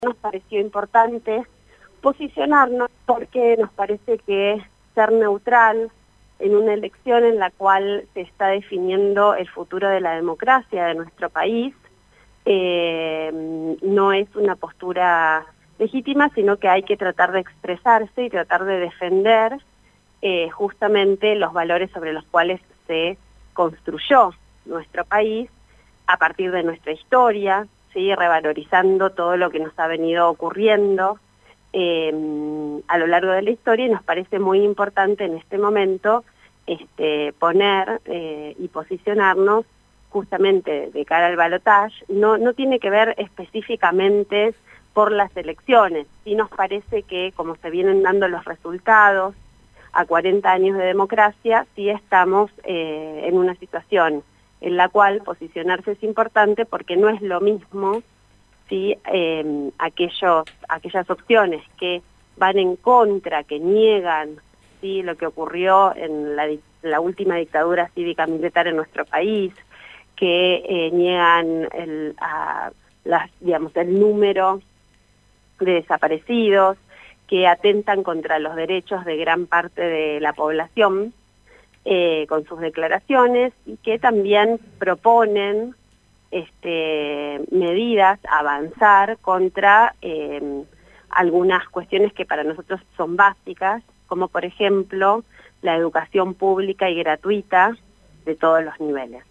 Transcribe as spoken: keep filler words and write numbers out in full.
Nos pareció importante posicionarnos porque nos parece que ser neutral en una elección en la cual se está definiendo el futuro de la democracia de nuestro país eh, no es una postura legítima, sino que hay que tratar de expresarse y tratar de defender eh, justamente los valores sobre los cuales se construyó nuestro país a partir de nuestra historia, ¿sí? Revalorizando todo lo que nos ha venido ocurriendo eh, a lo largo de la historia, y nos parece muy importante en este momento este, poner eh, y posicionarnos justamente de cara al balotaje. No, no tiene que ver específicamente por las elecciones, sí nos parece que como se vienen dando los resultados a cuarenta años de democracia, sí estamos eh, en una situación en la cual posicionarse es importante, porque no es lo mismo si eh, aquellos, aquellas opciones que van en contra, que niegan ¿sí? lo que ocurrió en la, la última dictadura cívica militar en nuestro país, que eh, niegan el, a, las, digamos, el número de desaparecidos, que atentan contra los derechos de gran parte de la población, Eh, con sus declaraciones, y que también proponen este, medidas a avanzar contra eh, algunas cuestiones que para nosotros son básicas, como por ejemplo la educación pública y gratuita de todos los niveles.